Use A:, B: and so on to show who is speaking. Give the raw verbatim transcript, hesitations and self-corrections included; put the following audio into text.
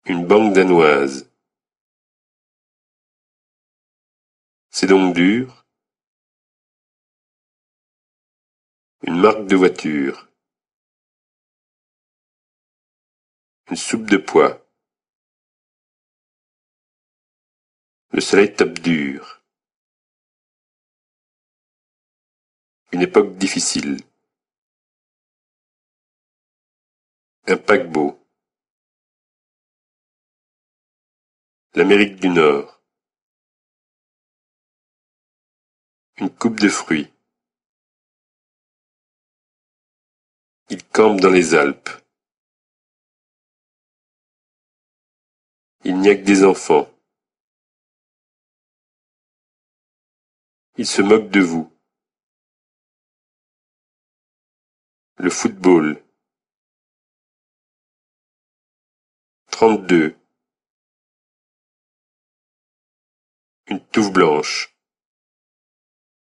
A: Une banque danoise. C'est donc dur. Une marque de voiture. Une soupe de pois. Le soleil tape dur. Une époque difficile. Un paquebot. L'Amérique du Nord. Une coupe de fruits. Il campe dans les Alpes. Il n'y a que des enfants. Il se moque de vous. Le football. Trente-deux. Une touffe blanche.